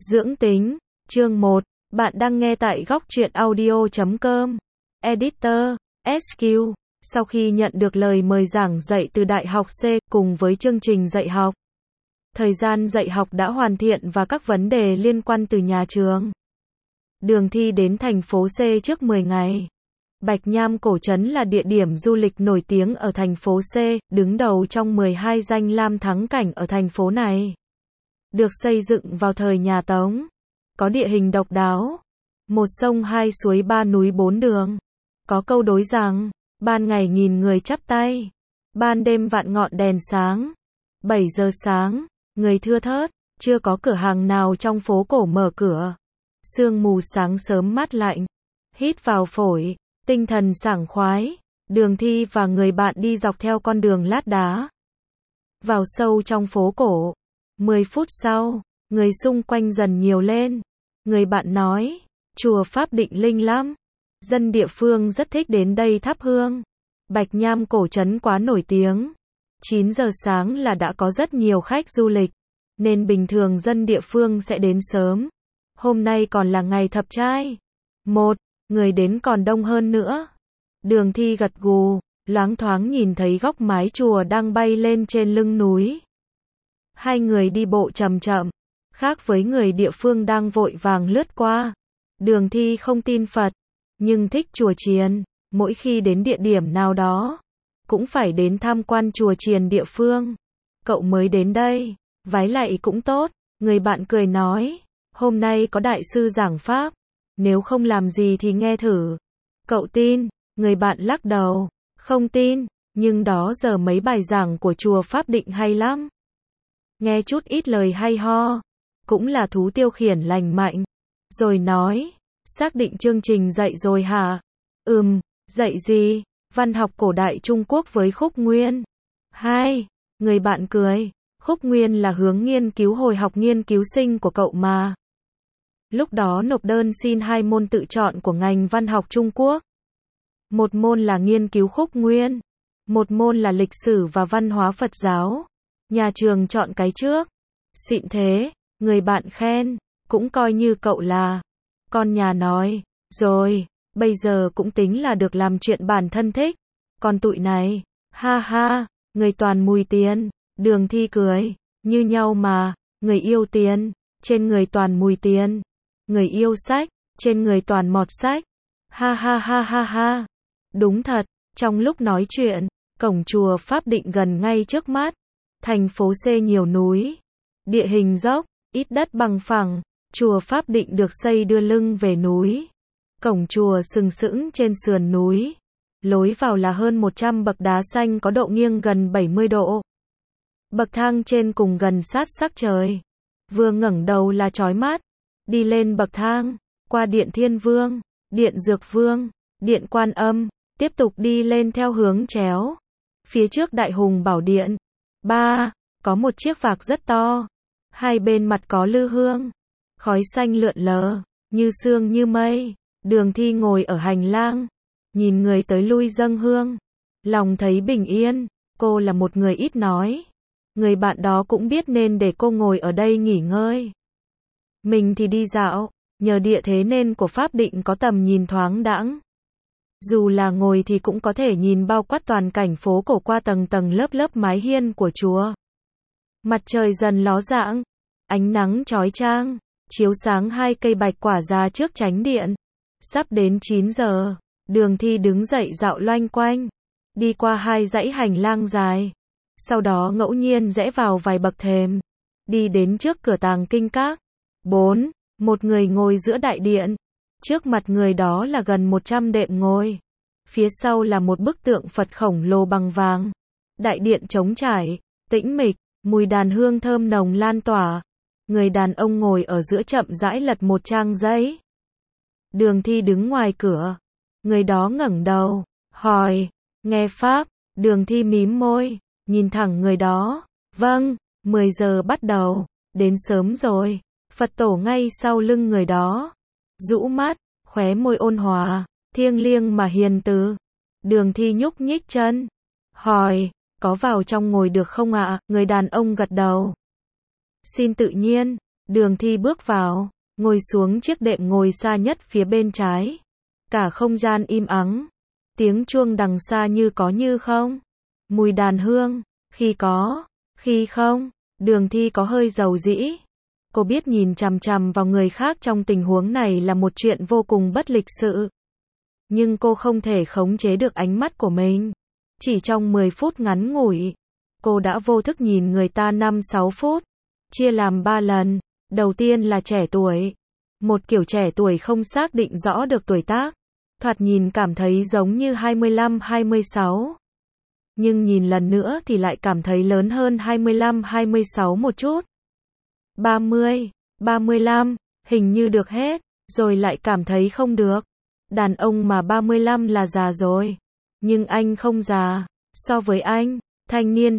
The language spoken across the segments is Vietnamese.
Dưỡng tính, chương 1, bạn đang nghe tại góc truyện audio.com. Editor, SQ, sau khi nhận được lời mời giảng dạy từ Đại học C cùng với chương trình dạy học, thời gian dạy học đã hoàn thiện và các vấn đề liên quan từ nhà trường. Đường Thi đến thành phố C trước 10 ngày. Bạch Nham Cổ Trấn là địa điểm du lịch nổi tiếng ở thành phố C, đứng đầu trong 12 danh lam thắng cảnh ở thành phố này. Được xây dựng vào thời nhà Tống, có địa hình độc đáo, một sông hai suối ba núi bốn đường. Có câu đối rằng, ban ngày nghìn người chắp tay, ban đêm vạn ngọn đèn sáng. 7 giờ sáng, người thưa thớt, chưa có cửa hàng nào trong phố cổ mở cửa. Sương mù sáng sớm mát lạnh, hít vào phổi, tinh thần sảng khoái. Đường Thi và người bạn đi dọc theo con đường lát đá, vào sâu trong phố cổ. 10 phút sau, người xung quanh dần nhiều lên. Người bạn nói, chùa Pháp Định linh lắm. Dân địa phương rất thích đến đây thắp hương. Bạch Nham Cổ Trấn quá nổi tiếng. 9 giờ sáng là đã có rất nhiều khách du lịch, nên bình thường dân địa phương sẽ đến sớm. Hôm nay còn là ngày thập trai. Người đến còn đông hơn nữa. Đường Thi gật gù, loáng thoáng nhìn thấy góc mái chùa đang bay lên trên lưng núi. Hai người đi bộ chậm chậm, khác với người địa phương đang vội vàng lướt qua. Đường Thi không tin Phật, nhưng thích chùa chiền, mỗi khi đến địa điểm nào đó, cũng phải đến tham quan chùa chiền địa phương. Cậu mới đến đây, vái lạy cũng tốt, người bạn cười nói, hôm nay có đại sư giảng pháp, nếu không làm gì thì nghe thử. Cậu tin? Người bạn lắc đầu, không tin, nhưng đó giờ mấy bài giảng của chùa Pháp Định hay lắm. Nghe chút ít lời hay ho, cũng là thú tiêu khiển lành mạnh. Rồi nói, xác định chương trình dạy rồi hả? Dạy gì? Văn học cổ đại Trung Quốc với Khúc Nguyên. Người bạn cười, Khúc Nguyên là hướng nghiên cứu hồi học nghiên cứu sinh của cậu mà. Lúc đó nộp đơn xin 2 môn tự chọn của ngành văn học Trung Quốc. Một môn là nghiên cứu Khúc Nguyên, một môn là lịch sử và văn hóa Phật giáo. Nhà trường chọn cái trước. Xịn thế, người bạn khen, cũng coi như cậu là con nhà nói, rồi, bây giờ cũng tính là được làm chuyện bản thân thích. Còn tụi này, ha ha, người toàn mùi tiền. Đường Thi cười, như nhau mà, người yêu tiền, trên người toàn mùi tiền. Người yêu sách, trên người toàn mọt sách. Ha ha ha ha ha. Đúng thật, trong lúc nói chuyện, cổng chùa Pháp Định gần ngay trước mắt. Thành phố C nhiều núi, địa hình dốc, ít đất bằng phẳng. Chùa Pháp Định được xây đưa lưng về núi. Cổng chùa sừng sững trên sườn núi. Lối vào là hơn 100 bậc đá xanh có độ nghiêng gần 70 độ. Bậc thang trên cùng gần sát sắc trời. Vừa ngẩng đầu là chói mắt. Đi lên bậc thang, qua Điện Thiên Vương, Điện Dược Vương, Điện Quan Âm, tiếp tục đi lên theo hướng chéo. Phía trước Đại Hùng Bảo Điện. Có một chiếc vạc rất to. Hai bên mặt có lư hương. Khói xanh lượn lờ, như sương như mây. Đường Thi ngồi ở hành lang, nhìn người tới lui dâng hương. Lòng thấy bình yên, cô là một người ít nói. Người bạn đó cũng biết nên để cô ngồi ở đây nghỉ ngơi. Mình thì đi dạo, nhờ địa thế nên của Pháp Định có tầm nhìn thoáng đãng. Dù là ngồi thì cũng có thể nhìn bao quát toàn cảnh phố cổ qua tầng tầng lớp lớp mái hiên của chùa. Mặt trời dần ló dạng, ánh nắng chói chang, chiếu sáng 2 cây bạch quả ra trước chánh điện. Sắp đến 9 giờ, Đường Thi đứng dậy dạo loanh quanh, đi qua 2 dãy hành lang dài, sau đó ngẫu nhiên rẽ vào vài bậc thềm, đi đến trước cửa tàng kinh các. Một người ngồi giữa đại điện, trước mặt người đó là gần 100 đệm ngồi, phía sau là một bức tượng Phật khổng lồ bằng vàng. Đại điện trống trải, tĩnh mịch, mùi đàn hương thơm nồng lan tỏa. Người đàn ông ngồi ở giữa chậm rãi lật một trang giấy. Đường Thi đứng ngoài cửa, người đó ngẩng đầu, hỏi, nghe pháp? Đường Thi mím môi, nhìn thẳng người đó, vâng, 10 giờ bắt đầu, đến sớm rồi. Phật tổ ngay sau lưng người đó, rũ mắt, khóe môi ôn hòa, thiêng liêng mà hiền từ. Đường Thi nhúc nhích chân, hỏi, có vào trong ngồi được không ạ? Người đàn ông gật đầu. Xin tự nhiên. Đường Thi bước vào, ngồi xuống chiếc đệm ngồi xa nhất phía bên trái. Cả không gian im ắng. Tiếng chuông đằng xa như có như không. Mùi đàn hương, khi có, khi không. Đường Thi có hơi dầu dĩ. Cô biết nhìn chằm chằm vào người khác trong tình huống này là một chuyện vô cùng bất lịch sự. Nhưng cô không thể khống chế được ánh mắt của mình. Chỉ trong 10 phút ngắn ngủi, cô đã vô thức nhìn người ta 5-6 phút. Chia làm 3 lần. Đầu tiên là trẻ tuổi. Một kiểu trẻ tuổi không xác định rõ được tuổi tác. Thoạt nhìn cảm thấy giống như 25-26. Nhưng nhìn lần nữa thì lại cảm thấy lớn hơn 25-26 một chút. 30, 35, hình như được hết, rồi lại cảm thấy không được. Đàn ông mà 35 là già rồi. Nhưng anh không già. So với anh, thanh niên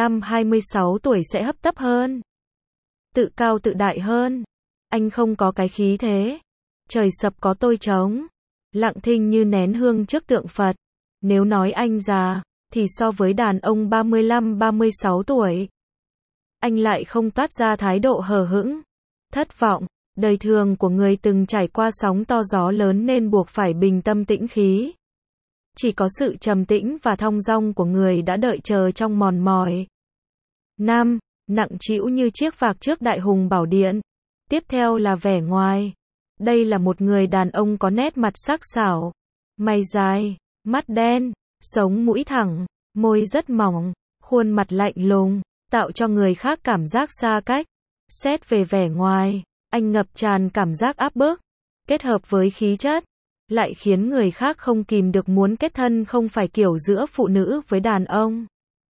25-26 tuổi sẽ hấp tấp hơn. Tự cao tự đại hơn. Anh không có cái khí thế. Trời sập có tôi trống. Lặng thinh như nén hương trước tượng Phật. Nếu nói anh già, thì so với đàn ông 35-36 tuổi, anh lại không toát ra thái độ hờ hững, thất vọng. Đời thường của người từng trải qua sóng to gió lớn nên buộc phải bình tâm tĩnh khí. Chỉ có sự trầm tĩnh và thong dong của người đã đợi chờ trong mòn mỏi. 5. Nặng trĩu như chiếc vạc trước đại hùng bảo điện. Tiếp theo là vẻ ngoài. Đây là một người đàn ông có nét mặt sắc sảo. Mày dài, mắt đen, sống mũi thẳng, môi rất mỏng, khuôn mặt lạnh lùng, tạo cho người khác cảm giác xa cách. Xét về vẻ ngoài, anh ngập tràn cảm giác áp bức, kết hợp với khí chất, lại khiến người khác không kìm được muốn kết thân. Không phải kiểu giữa phụ nữ với đàn ông,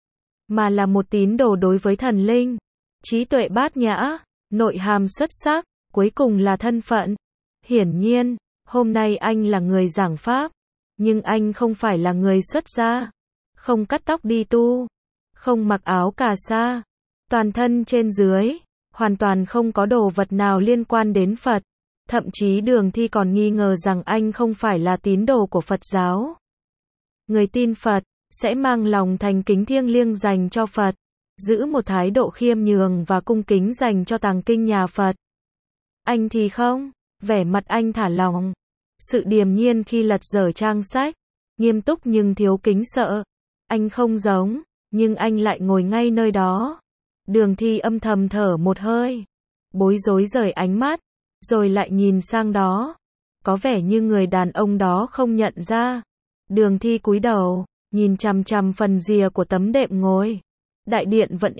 mà là một tín đồ đối với thần linh. Trí tuệ bát nhã, nội hàm xuất sắc, cuối cùng là thân phận. Hiển nhiên, hôm nay anh là người giảng pháp, nhưng anh không phải là người xuất gia. Không cắt tóc đi tu, không mặc áo cà sa, toàn thân trên dưới, hoàn toàn không có đồ vật nào liên quan đến Phật. Thậm chí Đường Thi còn nghi ngờ rằng anh không phải là tín đồ của Phật giáo. Người tin Phật sẽ mang lòng thành kính thiêng liêng dành cho Phật, giữ một thái độ khiêm nhường và cung kính dành cho tàng kinh nhà Phật. Anh thì không, vẻ mặt anh thả lỏng, sự điềm nhiên khi lật dở trang sách, nghiêm túc nhưng thiếu kính sợ. Anh không giống, nhưng anh lại ngồi ngay nơi đó. Đường Thi âm thầm thở một hơi, bối rối rời ánh mắt, rồi lại nhìn sang đó. Có vẻ như người đàn ông đó không nhận ra. Đường Thi cúi đầu, nhìn chằm chằm phần rìa của tấm đệm ngồi. Đại điện vẫn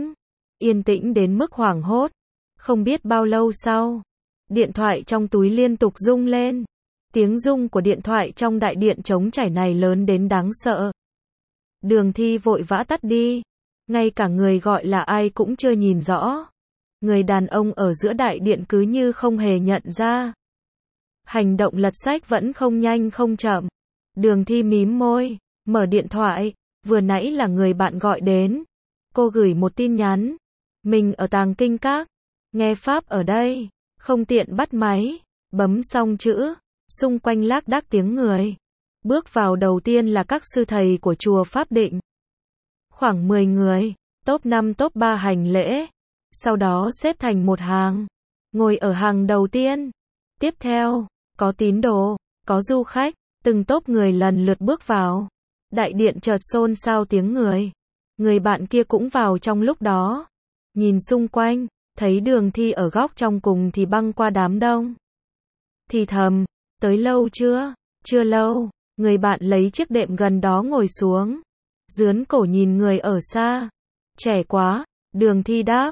yên tĩnh đến mức hoảng hốt. Không biết bao lâu sau, điện thoại trong túi liên tục rung lên. Tiếng rung của điện thoại trong đại điện trống trải này lớn đến đáng sợ. Đường Thi vội vã tắt đi, ngay cả người gọi là ai cũng chưa nhìn rõ. Người đàn ông ở giữa đại điện cứ như không hề nhận ra. Hành động lật sách vẫn không nhanh không chậm. Đường Thi mím môi, mở điện thoại, vừa nãy là người bạn gọi đến. Cô gửi một tin nhắn. Mình ở Tàng Kinh Các, nghe pháp ở đây, không tiện bắt máy. Bấm xong chữ, xung quanh lác đác tiếng người. Bước vào đầu tiên là các sư thầy của chùa Pháp Định. Khoảng 10 người, top 5 top 3 hành lễ. Sau đó xếp thành một hàng, ngồi ở hàng đầu tiên. Tiếp theo, có tín đồ, có du khách, từng tốp người lần lượt bước vào. Đại điện chợt xôn xao tiếng người. Người bạn kia cũng vào trong lúc đó. Nhìn xung quanh, thấy Đường Thi ở góc trong cùng thì băng qua đám đông. Thì thầm, tới lâu chưa? Chưa lâu. Người bạn lấy chiếc đệm gần đó ngồi xuống. Dướn cổ nhìn người ở xa. Trẻ quá, Đường Thi đáp,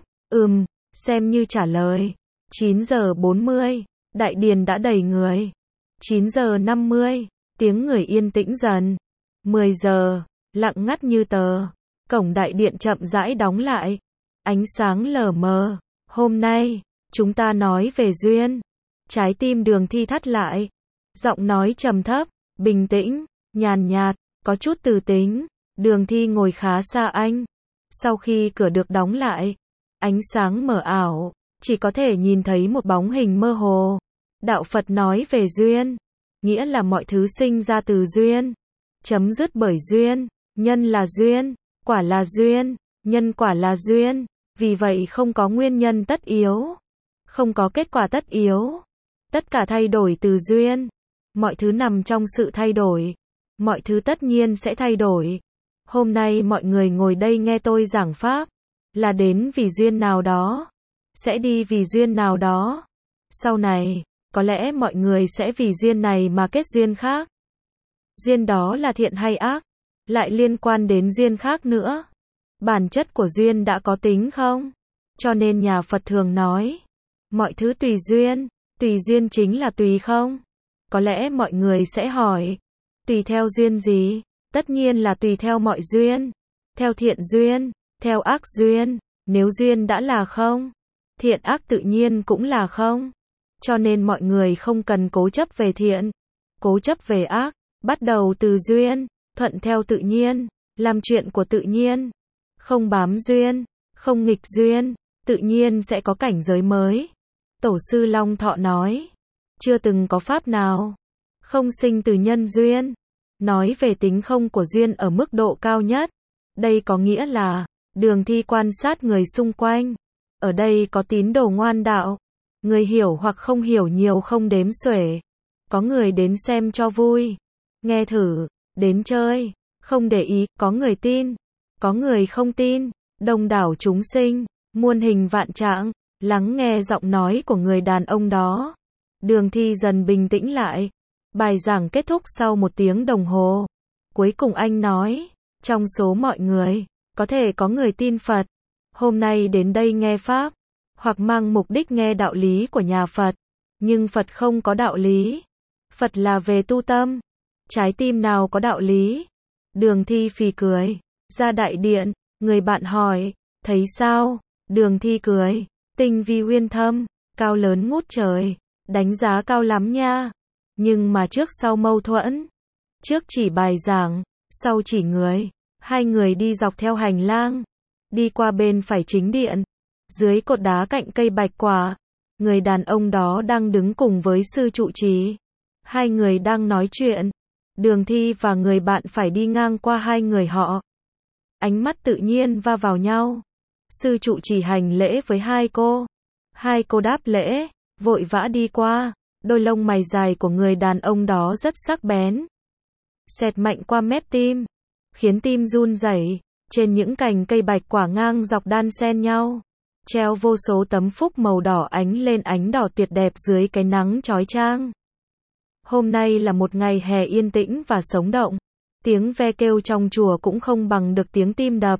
xem như trả lời. 9 giờ 40, đại điền đã đầy người. 9 giờ 50, tiếng người yên tĩnh dần. 10 giờ, lặng ngắt như tờ. Cổng đại điện chậm rãi đóng lại. Ánh sáng lờ mờ. Hôm nay, chúng ta nói về duyên. Trái tim Đường Thi thắt lại. Giọng nói trầm thấp, bình tĩnh, nhàn nhạt, có chút từ tính. Đường Thi ngồi khá xa anh. Sau khi cửa được đóng lại, ánh sáng mờ ảo, chỉ có thể nhìn thấy một bóng hình mơ hồ. Đạo Phật nói về duyên, nghĩa là mọi thứ sinh ra từ duyên, chấm dứt bởi duyên, nhân là duyên, quả là duyên, nhân quả là duyên, vì vậy không có nguyên nhân tất yếu. Không có kết quả tất yếu. Tất cả thay đổi từ duyên. Mọi thứ nằm trong sự thay đổi. Mọi thứ tất nhiên sẽ thay đổi. Hôm nay mọi người ngồi đây nghe tôi giảng pháp, là đến vì duyên nào đó, sẽ đi vì duyên nào đó. Sau này, có lẽ mọi người sẽ vì duyên này mà kết duyên khác. Duyên đó là thiện hay ác, lại liên quan đến duyên khác nữa. Bản chất của duyên đã có tính không? Cho nên nhà Phật thường nói, mọi thứ tùy duyên chính là tùy không? Có lẽ mọi người sẽ hỏi, tùy theo duyên gì? Tất nhiên là tùy theo mọi duyên, theo thiện duyên, theo ác duyên. Nếu duyên đã là không, thiện ác tự nhiên cũng là không. Cho nên mọi người không cần cố chấp về thiện, cố chấp về ác, bắt đầu từ duyên, thuận theo tự nhiên, làm chuyện của tự nhiên, không bám duyên, không nghịch duyên, tự nhiên sẽ có cảnh giới mới. Tổ sư Long Thọ nói, chưa từng có pháp nào không sinh từ nhân duyên. Nói về tính không của duyên ở mức độ cao nhất. Đây có nghĩa là, Đường Thi quan sát người xung quanh. Ở đây có tín đồ ngoan đạo. Người hiểu hoặc không hiểu nhiều không đếm xuể. Có người đến xem cho vui, nghe thử, đến chơi, không để ý, có người tin, có người không tin. Đông đảo chúng sinh, muôn hình vạn trạng, lắng nghe giọng nói của người đàn ông đó. Đường Thi dần bình tĩnh lại. Bài giảng kết thúc sau 1 tiếng đồng hồ. Cuối cùng anh nói, trong số mọi người, có thể có người tin Phật, hôm nay đến đây nghe Pháp, hoặc mang mục đích nghe đạo lý của nhà Phật. Nhưng Phật không có đạo lý. Phật là về tu tâm. Trái tim nào có đạo lý? Đường Thi phì cười. Ra đại điện, người bạn hỏi, thấy sao? Đường Thi cười, tinh vi uyên thâm, cao lớn ngút trời, đánh giá cao lắm nha. Nhưng mà trước sau mâu thuẫn. Trước chỉ bài giảng, sau chỉ người. Hai người đi dọc theo hành lang, đi qua bên phải chính điện. Dưới cột đá cạnh cây bạch quả, người đàn ông đó đang đứng cùng với sư trụ trì. Hai người đang nói chuyện. Đường Thi và người bạn phải đi ngang qua hai người họ. Ánh mắt tự nhiên va vào nhau. Sư trụ trì hành lễ với hai cô. Hai cô đáp lễ, vội vã đi qua. Đôi lông mày dài của người đàn ông đó rất sắc bén, xẹt mạnh qua mép tim, khiến tim run rẩy. Trên những cành cây bạch quả ngang dọc đan xen nhau, treo vô số tấm phúc màu đỏ ánh lên ánh đỏ tuyệt đẹp dưới cái nắng chói chang. Hôm nay là một ngày hè yên tĩnh và sống động. Tiếng ve kêu trong chùa cũng không bằng được tiếng tim đập.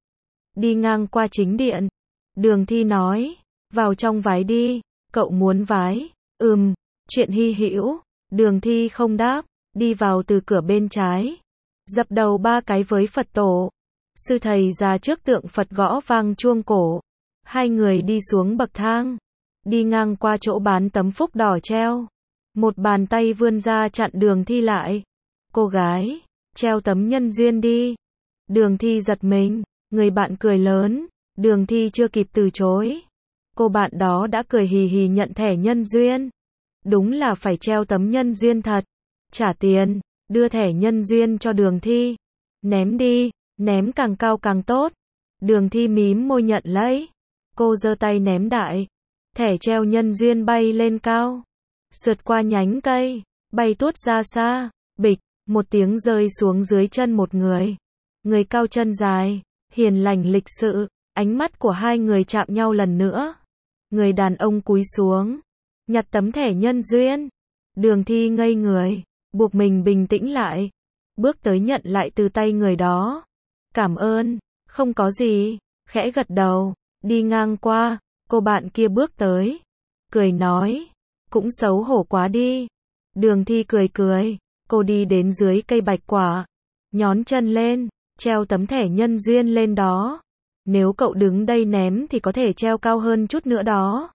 Đi ngang qua chính điện, Đường Thi nói, vào trong vái đi, cậu muốn vái? Chuyện hy hữu. Đường Thi không đáp, đi vào từ cửa bên trái, dập đầu 3 cái với Phật tổ. Sư thầy ra trước tượng Phật gõ vang chuông cổ. Hai người đi xuống bậc thang, đi ngang qua chỗ bán tấm phúc đỏ treo. Một bàn tay vươn ra chặn Đường Thi lại. Cô gái, treo tấm nhân duyên đi. Đường Thi giật mình, người bạn cười lớn. Đường Thi chưa kịp từ chối, cô bạn đó đã cười hì hì nhận thẻ nhân duyên. Đúng là phải treo tấm nhân duyên thật. Trả tiền, đưa thẻ nhân duyên cho Đường Thi. Ném đi, ném càng cao càng tốt. Đường Thi mím môi nhận lấy. Cô giơ tay ném đại. Thẻ treo nhân duyên bay lên cao, sượt qua nhánh cây, bay tuốt ra xa. Bịch, một tiếng rơi xuống dưới chân một người. Người cao chân dài, hiền lành lịch sự. Ánh mắt của hai người chạm nhau lần nữa. Người đàn ông cúi xuống, nhặt tấm thẻ nhân duyên. Đường Thi ngây người, buộc mình bình tĩnh lại, bước tới nhận lại từ tay người đó. Cảm ơn, không có gì, khẽ gật đầu. Đi ngang qua, cô bạn kia bước tới, cười nói, cũng xấu hổ quá đi. Đường Thi cười cười, cô đi đến dưới cây bạch quả, nhón chân lên, treo tấm thẻ nhân duyên lên đó. Nếu cậu đứng đây ném thì có thể treo cao hơn chút nữa đó.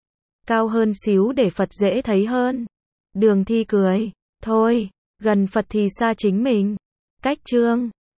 Cao hơn xíu để Phật dễ thấy hơn. Đường Thi cười, thôi, gần Phật thì xa chính mình. Cách chương